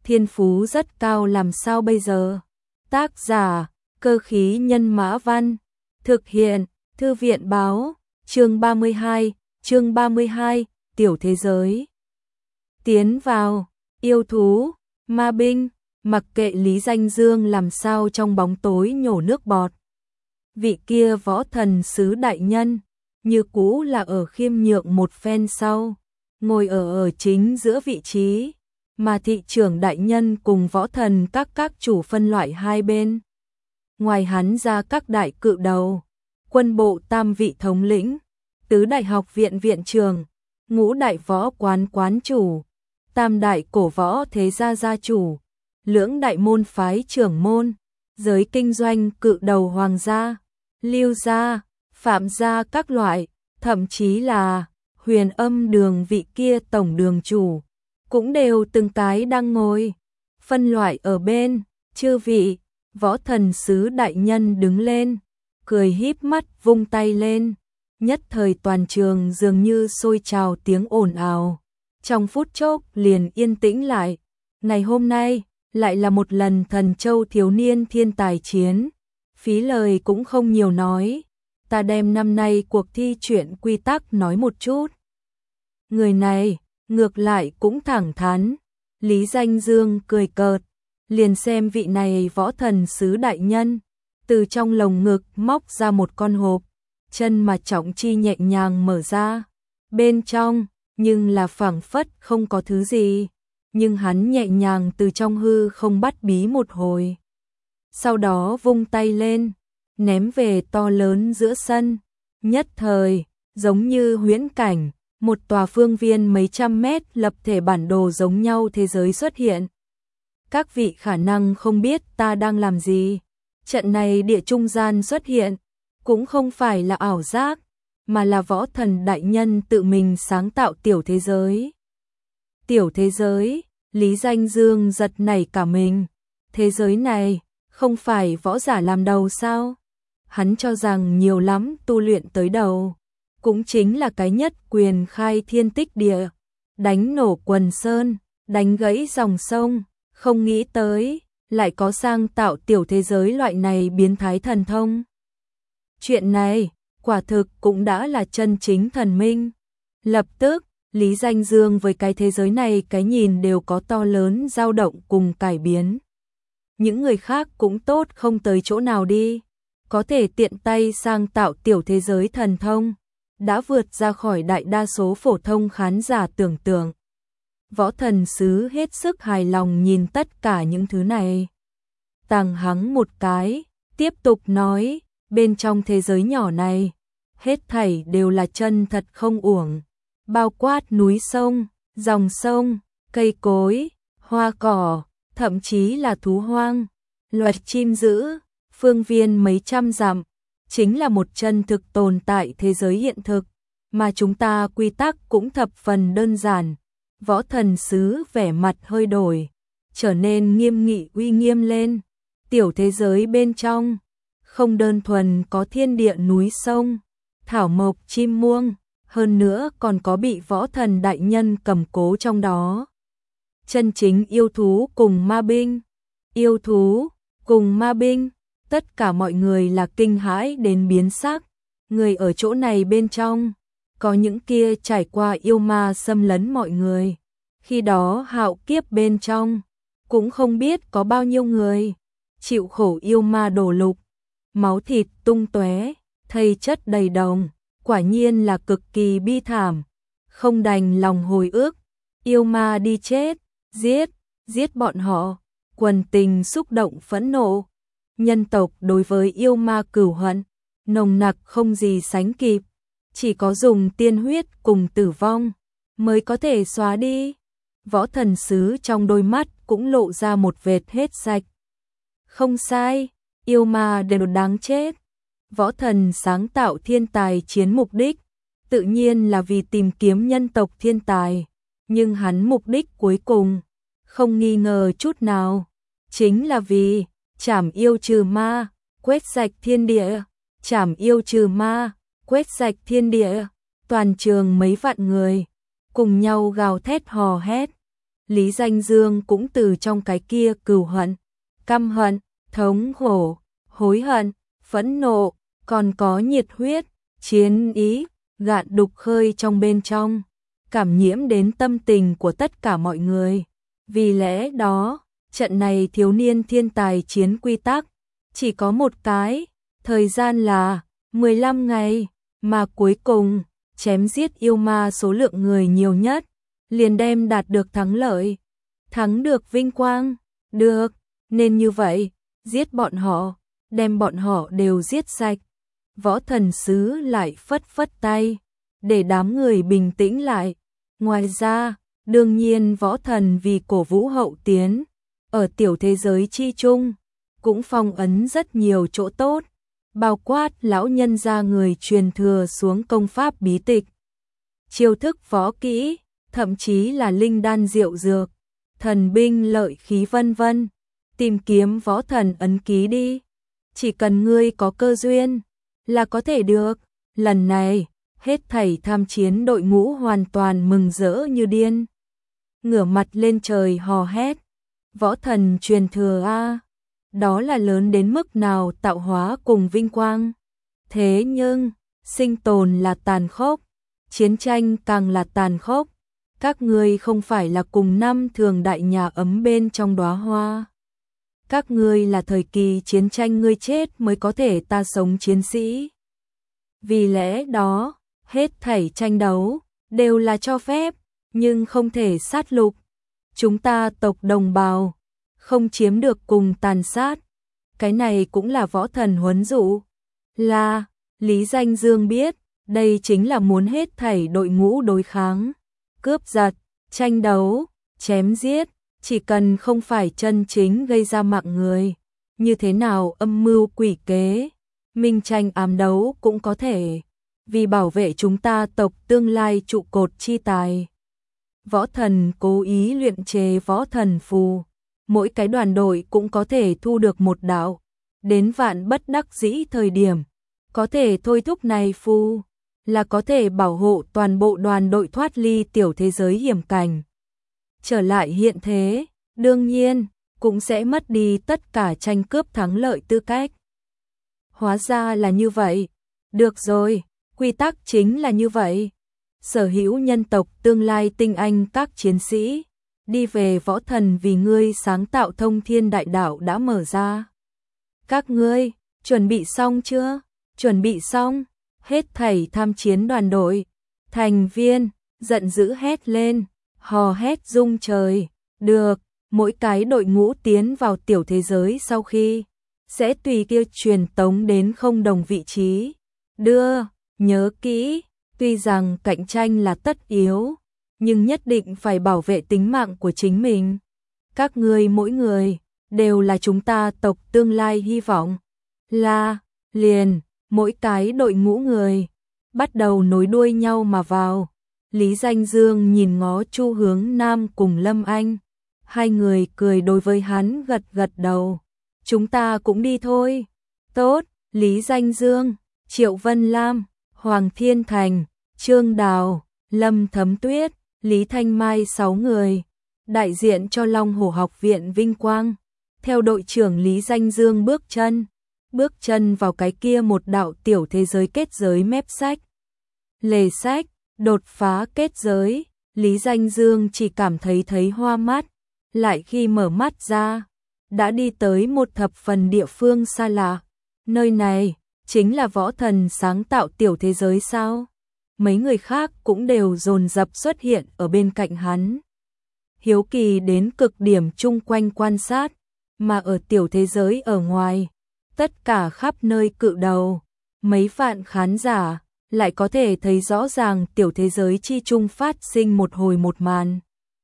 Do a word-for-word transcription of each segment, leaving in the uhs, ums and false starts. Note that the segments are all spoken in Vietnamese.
thiên phú rất cao làm sao bây giờ? Tác giả, Cơ khí nhân mã văn, thực hiện, Thư viện báo, chương ba mươi hai, chương ba mươi hai, tiểu thế giới. Tiến vào, yêu thú, ma binh, mặc kệ Lý Danh Dương làm sao trong bóng tối nhổ nước bọt. Vị kia võ thần sứ đại nhân, như cũ là ở khiêm nhượng một phen sau, ngồi ở ở chính giữa vị trí, mà thị trưởng đại nhân cùng võ thần các các chủ phân loại hai bên. Ngoài hắn ra các đại cự đầu, quân bộ tam vị thống lĩnh, tứ đại học viện viện trường, ngũ đại võ quán quán chủ, tam đại cổ võ thế gia gia chủ, lưỡng đại môn phái trưởng môn, giới kinh doanh cự đầu hoàng gia, Lưu gia, Phạm gia các loại, thậm chí là Huyền Âm đường vị kia tổng đường chủ, cũng đều từng cái đang ngồi, phân loại ở bên. Chư vị, võ thần sứ đại nhân đứng lên, cười híp mắt vung tay lên, nhất thời toàn trường dường như sôi trào tiếng ồn ào, trong phút chốc liền yên tĩnh lại. Ngày hôm nay lại là một lần Thần Châu thiếu niên thiên tài chiến, phí lời cũng không nhiều nói, ta đem năm nay cuộc thi chuyện quy tắc nói một chút. Người này ngược lại cũng thẳng thắn, Lý Danh Dương cười cợt, liền xem vị này võ thần sứ đại nhân, từ trong lồng ngực móc ra một con hộp, chân mà trọng chi nhẹ nhàng mở ra, bên trong nhưng là phảng phất không có thứ gì, nhưng hắn nhẹ nhàng từ trong hư không bắt bí một hồi, sau đó vung tay lên, ném về to lớn giữa sân, nhất thời giống như huyễn cảnh, một tòa phương viên mấy trăm mét lập thể bản đồ giống nhau thế giới xuất hiện. Các vị khả năng không biết ta đang làm gì, trận này địa trung gian xuất hiện, cũng không phải là ảo giác, mà là võ thần đại nhân tự mình sáng tạo tiểu thế giới. Tiểu thế giới, Lý Danh Dương giật nảy cả mình, thế giới này không phải võ giả làm đầu sao? Hắn cho rằng nhiều lắm tu luyện tới đầu, cũng chính là cái nhất quyền khai thiên tích địa, đánh nổ quần sơn, đánh gãy dòng sông, không nghĩ tới lại có sang tạo tiểu thế giới loại này biến thái thần thông. Chuyện này quả thực cũng đã là chân chính thần minh. Lập tức, Lý Danh Dương với cái thế giới này cái nhìn đều có to lớn dao động cùng cải biến. Những người khác cũng tốt không tới chỗ nào đi, có thể tiện tay sang tạo tiểu thế giới thần thông, đã vượt ra khỏi đại đa số phổ thông khán giả tưởng tượng. Võ thần sứ hết sức hài lòng nhìn tất cả những thứ này. Tàng hắng một cái, tiếp tục nói, bên trong thế giới nhỏ này, hết thảy đều là chân thật không uổng, bao quát núi sông, dòng sông, cây cối, hoa cỏ, thậm chí là thú hoang, loài chim dữ, phương viên mấy trăm dặm, chính là một chân thực tồn tại thế giới hiện thực, mà chúng ta quy tắc cũng thập phần đơn giản. Võ thần sứ vẻ mặt hơi đổi, trở nên nghiêm nghị uy nghiêm lên. Tiểu thế giới bên trong, không đơn thuần có thiên địa núi sông, thảo mộc chim muông, hơn nữa còn có bị võ thần đại nhân cầm cố trong đó. Chân chính yêu thú cùng ma binh, yêu thú cùng ma binh, tất cả mọi người là kinh hãi đến biến sắc. Người ở chỗ này bên trong, có những kia trải qua yêu ma xâm lấn mọi người. Khi đó hạo kiếp bên trong, cũng không biết có bao nhiêu người chịu khổ yêu ma đổ lục, máu thịt tung tóe, thây chất đầy đồng, quả nhiên là cực kỳ bi thảm, không đành lòng hồi ức, yêu ma đi chết, giết, giết bọn họ, quần tình xúc động phẫn nộ, nhân tộc đối với yêu ma cửu hận, nồng nặc không gì sánh kịp, chỉ có dùng tiên huyết cùng tử vong mới có thể xóa đi. Võ thần sứ trong đôi mắt cũng lộ ra một vệt hết sạch. Không sai, yêu ma đều đáng chết. Võ thần sáng tạo thiên tài chiến mục đích, tự nhiên là vì tìm kiếm nhân tộc thiên tài, nhưng hắn mục đích cuối cùng, không nghi ngờ chút nào, chính là vì trảm yêu trừ ma, quét sạch thiên địa, trảm yêu trừ ma, quét sạch thiên địa. Toàn trường mấy vạn người cùng nhau gào thét hò hét, Lý Danh Dương cũng từ trong cái kia cừu hận, căm hận, thống khổ, hối hận, phẫn nộ, còn có nhiệt huyết, chiến ý, gạn đục khơi trong bên trong, cảm nhiễm đến tâm tình của tất cả mọi người. Vì lẽ đó, trận này thiếu niên thiên tài chiến quy tắc, chỉ có một cái, thời gian là mười lăm ngày, mà cuối cùng, chém giết yêu ma số lượng người nhiều nhất, liền đem đạt được thắng lợi, thắng được vinh quang, được, nên như vậy, giết bọn họ, đem bọn họ đều giết sạch. Võ Thần Sứ lại phất phất tay, để đám người bình tĩnh lại. Ngoài ra, đương nhiên Võ Thần vì cổ vũ hậu tiến, ở tiểu thế giới chi chung, cũng phong ấn rất nhiều chỗ tốt, bao quát lão nhân gia người truyền thừa xuống công pháp bí tịch, chiêu thức võ kỹ, thậm chí là linh đan diệu dược, thần binh lợi khí vân vân. Tìm kiếm võ thần ấn ký đi, chỉ cần ngươi có cơ duyên là có thể được. Lần này, hết thảy tham chiến đội ngũ hoàn toàn mừng rỡ như điên, ngửa mặt lên trời hò hét, võ thần truyền thừa a, đó là lớn đến mức nào tạo hóa cùng vinh quang. Thế nhưng, sinh tồn là tàn khốc, chiến tranh càng là tàn khốc. Các ngươi không phải là cùng năm thường đại nhà ấm bên trong đóa hoa. Các ngươi là thời kỳ chiến tranh ngươi chết mới có thể ta sống chiến sĩ. Vì lẽ đó, hết thảy tranh đấu đều là cho phép, nhưng không thể sát lục. Chúng ta tộc đồng bào không chiếm được cùng tàn sát. Cái này cũng là võ thần huấn dụ. Là, Lý Danh Dương biết, đây chính là muốn hết thảy đội ngũ đối kháng, cướp giật, tranh đấu, chém giết, chỉ cần không phải chân chính gây ra mạng người, như thế nào âm mưu quỷ kế, minh tranh ám đấu cũng có thể, vì bảo vệ chúng ta tộc tương lai trụ cột chi tài. Võ thần cố ý luyện chế võ thần phù, mỗi cái đoàn đội cũng có thể thu được một đạo, đến vạn bất đắc dĩ thời điểm, có thể thôi thúc này phù, là có thể bảo hộ toàn bộ đoàn đội thoát ly tiểu thế giới hiểm cảnh. Trở lại hiện thế, đương nhiên, cũng sẽ mất đi tất cả tranh cướp thắng lợi tư cách. Hóa ra là như vậy. Được rồi, quy tắc chính là như vậy. Sở hữu nhân tộc tương lai tinh anh các chiến sĩ, đi về võ thần vì ngươi sáng tạo thông thiên đại đạo đã mở ra. Các ngươi, chuẩn bị xong chưa? Chuẩn bị xong. Hết thảy tham chiến đoàn đội, thành viên, giận dữ hét lên, hò hét rung trời. Được, mỗi cái đội ngũ tiến vào tiểu thế giới sau khi, sẽ tùy kia truyền tống đến không đồng vị trí. Đưa, nhớ kỹ, tuy rằng cạnh tranh là tất yếu, nhưng nhất định phải bảo vệ tính mạng của chính mình. Các ngươi mỗi người, đều là chúng ta tộc tương lai hy vọng. Là, liền, mỗi cái đội ngũ người, bắt đầu nối đuôi nhau mà vào. Lý Danh Dương nhìn ngó Chu Hướng Nam cùng Lâm Anh. Hai người cười đối với hắn gật gật đầu. Chúng ta cũng đi thôi. Tốt, Lý Danh Dương, Triệu Vân Lam, Hoàng Thiên Thành, Trương Đào, Lâm Thấm Tuyết, Lý Thanh Mai sáu người. Đại diện cho Long Hổ Học viện Vinh Quang. Theo đội trưởng Lý Danh Dương bước chân. Bước chân vào cái kia một đạo tiểu thế giới kết giới mép sách. Lề sách, đột phá kết giới, Lý Danh Dương chỉ cảm thấy thấy hoa mắt, lại khi mở mắt ra, đã đi tới một thập phần địa phương xa lạ. Nơi này, chính là võ thần sáng tạo tiểu thế giới sao? Mấy người khác cũng đều dồn dập xuất hiện ở bên cạnh hắn. Hiếu kỳ đến cực điểm chung quanh quan sát, mà ở tiểu thế giới ở ngoài, tất cả khắp nơi cự đầu, mấy vạn khán giả, lại có thể thấy rõ ràng tiểu thế giới chi chung phát sinh một hồi một màn.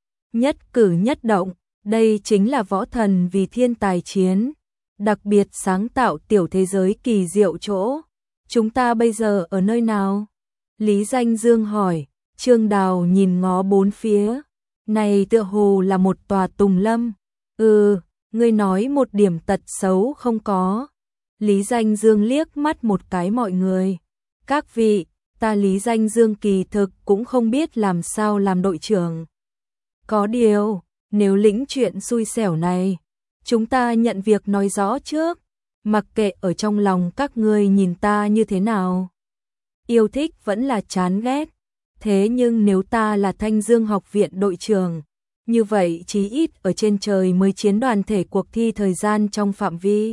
Nhất cử nhất động, đây chính là võ thần vì thiên tài chiến, đặc biệt sáng tạo tiểu thế giới kỳ diệu chỗ. Chúng ta bây giờ ở nơi nào? Lý Danh Dương hỏi. Trương Đào nhìn ngó bốn phía. Này tựa hồ là một tòa tùng lâm. Ừ, ngươi nói một điểm tật xấu không có. Lý Danh Dương liếc mắt một cái mọi người. Các vị, ta Lý Danh Dương kỳ thực cũng không biết làm sao làm đội trưởng. Có điều, Nếu lĩnh chuyện xui xẻo này, chúng ta nhận việc nói rõ trước, mặc kệ ở trong lòng các ngươi nhìn ta như thế nào. Yêu thích vẫn là chán ghét, thế nhưng nếu ta là Thanh Dương học viện đội trưởng, như vậy chí ít ở trên trời mới chiến đoàn thể cuộc thi thời gian trong phạm vi.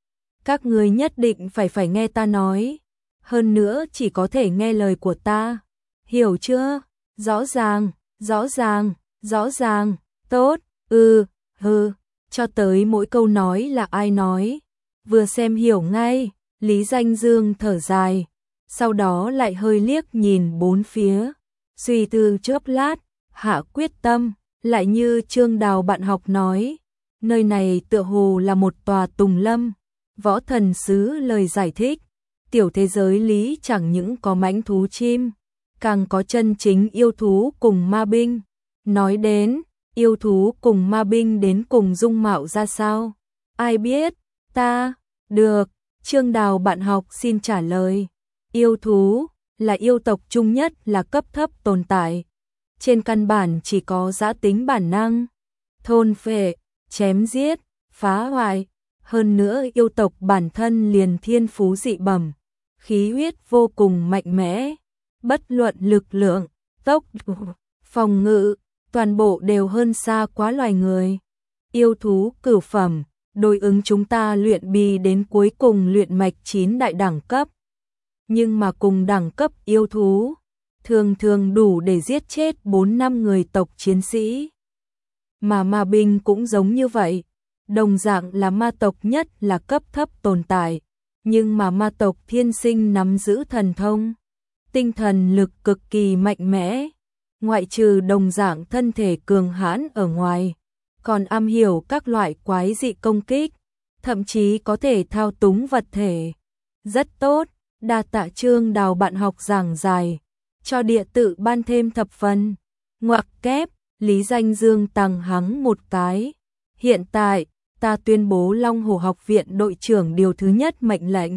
Các ngươi nhất định phải phải nghe ta nói, hơn nữa chỉ có thể nghe lời của ta. Hiểu chưa? Rõ ràng, rõ ràng, rõ ràng, tốt, ừ, hừ, cho tới mỗi câu nói là ai nói. Vừa xem hiểu ngay, Lý Danh Dương thở dài, sau đó lại hơi liếc nhìn bốn phía, suy tư chốc lát, hạ quyết tâm, lại như Trương Đào bạn học nói, nơi này tựa hồ là một tòa tùng lâm. Võ thần sứ lời giải thích, tiểu thế giới lý chẳng những có mãnh thú chim, càng có chân chính yêu thú cùng ma binh. Nói đến, yêu thú cùng ma binh đến cùng dung mạo ra sao? Ai biết? Ta, được, Trương Đào bạn học xin trả lời. Yêu thú là yêu tộc chung nhất là cấp thấp tồn tại. Trên căn bản chỉ có dã tính bản năng, thôn phệ, chém giết, phá hoại. Hơn nữa yêu tộc bản thân liền thiên phú dị bẩm, khí huyết vô cùng mạnh mẽ, bất luận lực lượng, tốc độ, phòng ngự, toàn bộ đều hơn xa quá loài người. Yêu thú cửu phẩm, đối ứng chúng ta luyện bì đến cuối cùng luyện mạch chín đại đẳng cấp. Nhưng mà cùng đẳng cấp yêu thú, thường thường đủ để giết chết bốn năm người tộc chiến sĩ. Mà ma binh cũng giống như vậy. Đồng dạng là ma tộc nhất là cấp thấp tồn tại, nhưng mà ma tộc thiên sinh nắm giữ thần thông, tinh thần lực cực kỳ mạnh mẽ, ngoại trừ đồng dạng thân thể cường hãn ở ngoài, còn am hiểu các loại quái dị công kích, thậm chí có thể thao túng vật thể. Rất tốt, đa tạ Trương Đào bạn học giảng dài, cho địa tự ban thêm thập phần. Ngoặc kép, Lý Danh Dương tằng hắng một cái. Hiện tại, ta tuyên bố Long Hổ học viện đội trưởng điều thứ nhất mệnh lệnh.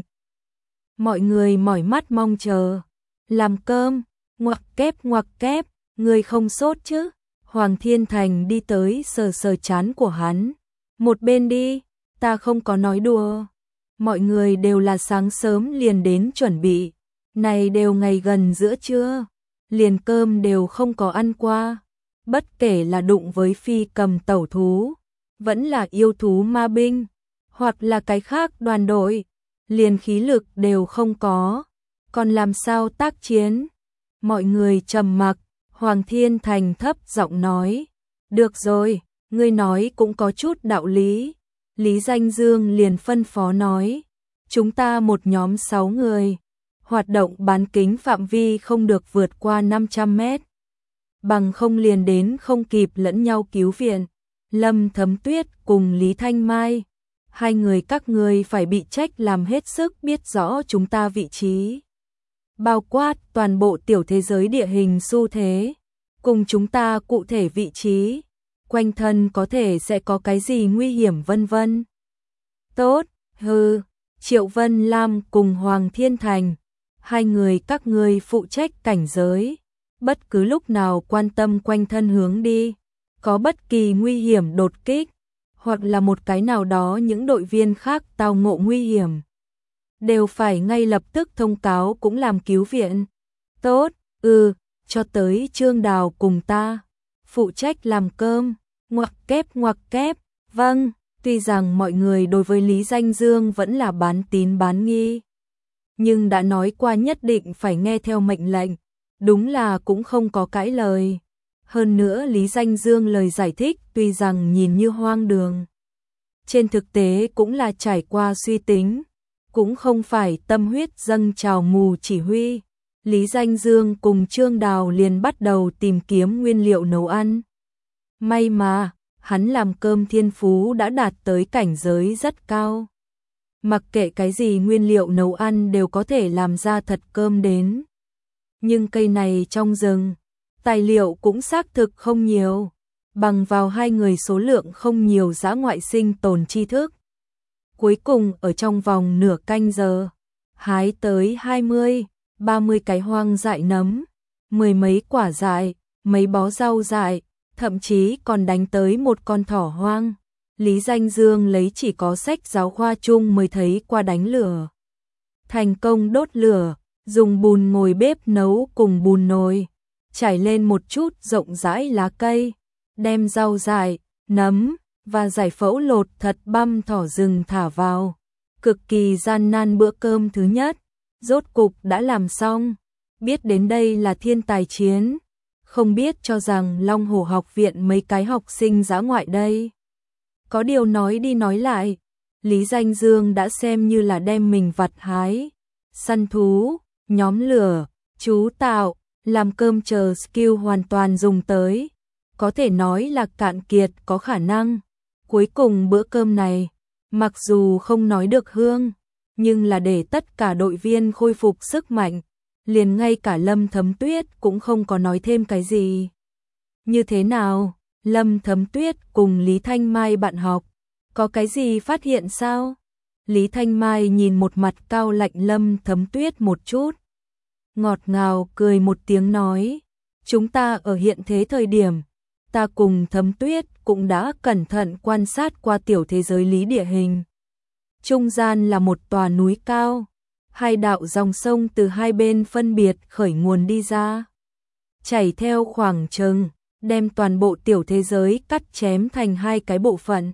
Mọi người mỏi mắt mong chờ. Làm cơm, ngoặc kép ngoặc kép, người không sốt chứ? Hoàng Thiên Thành đi tới sờ sờ trán của hắn. Một bên đi, ta không có nói đùa. Mọi người đều là sáng sớm liền đến chuẩn bị. Này đều ngày gần giữa trưa, liền cơm đều không có ăn qua. Bất kể là đụng với phi cầm tẩu thú, vẫn là yêu thú ma binh, hoặc là cái khác đoàn đội, liền khí lực đều không có, còn làm sao tác chiến? Mọi người trầm mặc, Hoàng Thiên Thành thấp giọng nói, được rồi, ngươi nói cũng có chút đạo lý. Lý Danh Dương liền phân phó nói, chúng ta một nhóm sáu người, hoạt động bán kính phạm vi không được vượt qua năm trăm mét, bằng không liền đến không kịp lẫn nhau cứu viện. Lâm Thấm Tuyết cùng Lý Thanh Mai, hai người các người phải bị trách làm hết sức biết rõ chúng ta vị trí, bao quát toàn bộ tiểu thế giới địa hình xu thế, cùng chúng ta cụ thể vị trí, quanh thân có thể sẽ có cái gì nguy hiểm vân vân. Tốt, hừ, Triệu Vân Lam cùng Hoàng Thiên Thành, hai người các người phụ trách cảnh giới, bất cứ lúc nào quan tâm quanh thân hướng đi. Có bất kỳ nguy hiểm đột kích, hoặc là một cái nào đó những đội viên khác tao ngộ nguy hiểm, đều phải ngay lập tức thông cáo cũng làm cứu viện. Tốt, ừ, cho tới Trương Đào cùng ta, phụ trách làm cơm, ngoặc kép ngoặc kép, vâng, tuy rằng mọi người đối với Lý Danh Dương vẫn là bán tín bán nghi, nhưng đã nói qua nhất định phải nghe theo mệnh lệnh, đúng là cũng không có cãi lời. Hơn nữa Lý Danh Dương lời giải thích tuy rằng nhìn như hoang đường, trên thực tế cũng là trải qua suy tính, cũng không phải tâm huyết dâng trào mù chỉ huy. Lý Danh Dương cùng Trương Đào liền bắt đầu tìm kiếm nguyên liệu nấu ăn. May mà, hắn làm cơm thiên phú đã đạt tới cảnh giới rất cao. Mặc kệ cái gì nguyên liệu nấu ăn đều có thể làm ra thật cơm đến. Nhưng cây này trong rừng, tài liệu cũng xác thực không nhiều, bằng vào hai người số lượng không nhiều dã ngoại sinh tồn tri thức. Cuối cùng ở trong vòng nửa canh giờ, hái tới hai mươi, ba mươi cái hoang dại nấm, mười mấy quả dại, mấy bó rau dại, thậm chí còn đánh tới một con thỏ hoang. Lý Danh Dương lấy chỉ có sách giáo khoa chung mới thấy qua đánh lửa. Thành công đốt lửa, dùng bùn ngồi bếp nấu cùng bùn nồi, trải lên một chút rộng rãi lá cây, đem rau dại, nấm và giải phẫu lột thật băm thỏ rừng thả vào. Cực kỳ gian nan bữa cơm thứ nhất, rốt cục đã làm xong. Biết đến đây là thiên tài chiến, không biết cho rằng Long Hổ học viện mấy cái học sinh dã ngoại đây. Có điều nói đi nói lại, Lý Danh Dương đã xem như là đem mình vặt hái, săn thú, nhóm lửa, chú tạo, làm cơm chờ skill hoàn toàn dùng tới. Có thể nói là cạn kiệt có khả năng. Cuối cùng bữa cơm này, mặc dù không nói được hương, nhưng là để tất cả đội viên khôi phục sức mạnh, liền ngay cả Lâm Thấm Tuyết cũng không có nói thêm cái gì. Như thế nào, Lâm Thấm Tuyết cùng Lý Thanh Mai bạn học, có cái gì phát hiện sao? Lý Thanh Mai nhìn một mặt cao lạnh Lâm Thấm Tuyết một chút, ngọt ngào cười một tiếng nói, chúng ta ở hiện thế thời điểm, ta cùng Thấm Tuyết cũng đã cẩn thận quan sát qua tiểu thế giới lý địa hình. Trung gian là một tòa núi cao, hai đạo dòng sông từ hai bên phân biệt khởi nguồn đi ra, chảy theo khoảng trừng, đem toàn bộ tiểu thế giới cắt chém thành hai cái bộ phận,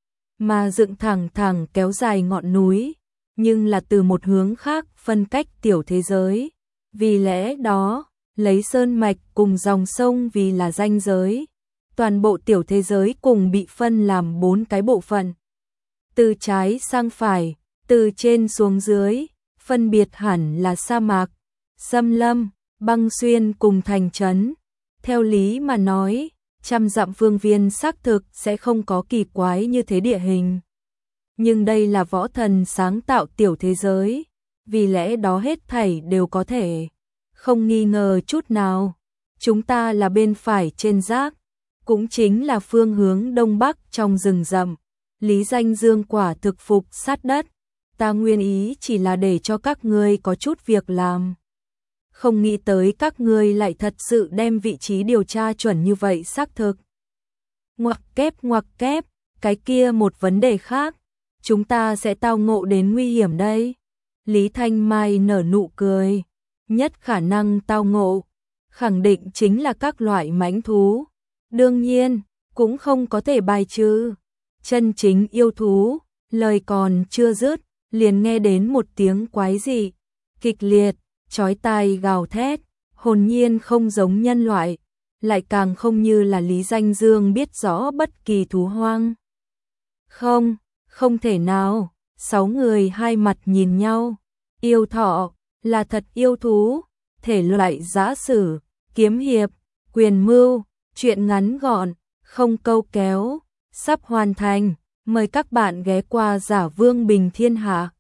mà dựng thẳng thẳng kéo dài ngọn núi, nhưng là từ một hướng khác phân cách tiểu thế giới. Vì lẽ đó, lấy sơn mạch cùng dòng sông vì là ranh giới, toàn bộ tiểu thế giới cùng bị phân làm bốn cái bộ phận. Từ trái sang phải, từ trên xuống dưới, phân biệt hẳn là sa mạc, xâm lâm, băng xuyên cùng thành trấn. Theo lý mà nói, trăm dặm phương viên xác thực sẽ không có kỳ quái như thế địa hình. Nhưng đây là võ thần sáng tạo tiểu thế giới, vì lẽ đó hết thảy đều có thể. Không nghi ngờ chút nào, chúng ta là bên phải trên dác, cũng chính là phương hướng đông bắc trong rừng rậm. Lý Danh Dương quả thực phục sát đất, ta nguyên ý chỉ là để cho các ngươi có chút việc làm. Không nghĩ tới các ngươi lại thật sự đem vị trí điều tra chuẩn như vậy xác thực. Ngoặc kép ngoặc kép, cái kia một vấn đề khác, chúng ta sẽ tao ngộ đến nguy hiểm đây. Lý Thanh Mai nở nụ cười, nhất khả năng tao ngộ, khẳng định chính là các loại mãnh thú. Đương nhiên, cũng không có thể bài trừ. Chân chính yêu thú, lời còn chưa dứt, liền nghe đến một tiếng quái dị, kịch liệt, chói tai gào thét, hồn nhiên không giống nhân loại, lại càng không như là Lý Danh Dương biết rõ bất kỳ thú hoang. Không, không thể nào, sáu người hai mặt nhìn nhau, yêu thọ, là thật yêu thú, thể loại giã sử, kiếm hiệp, quyền mưu, chuyện ngắn gọn, không câu kéo, sắp hoàn thành, mời các bạn ghé qua Giả Vương Bình Thiên Hạ.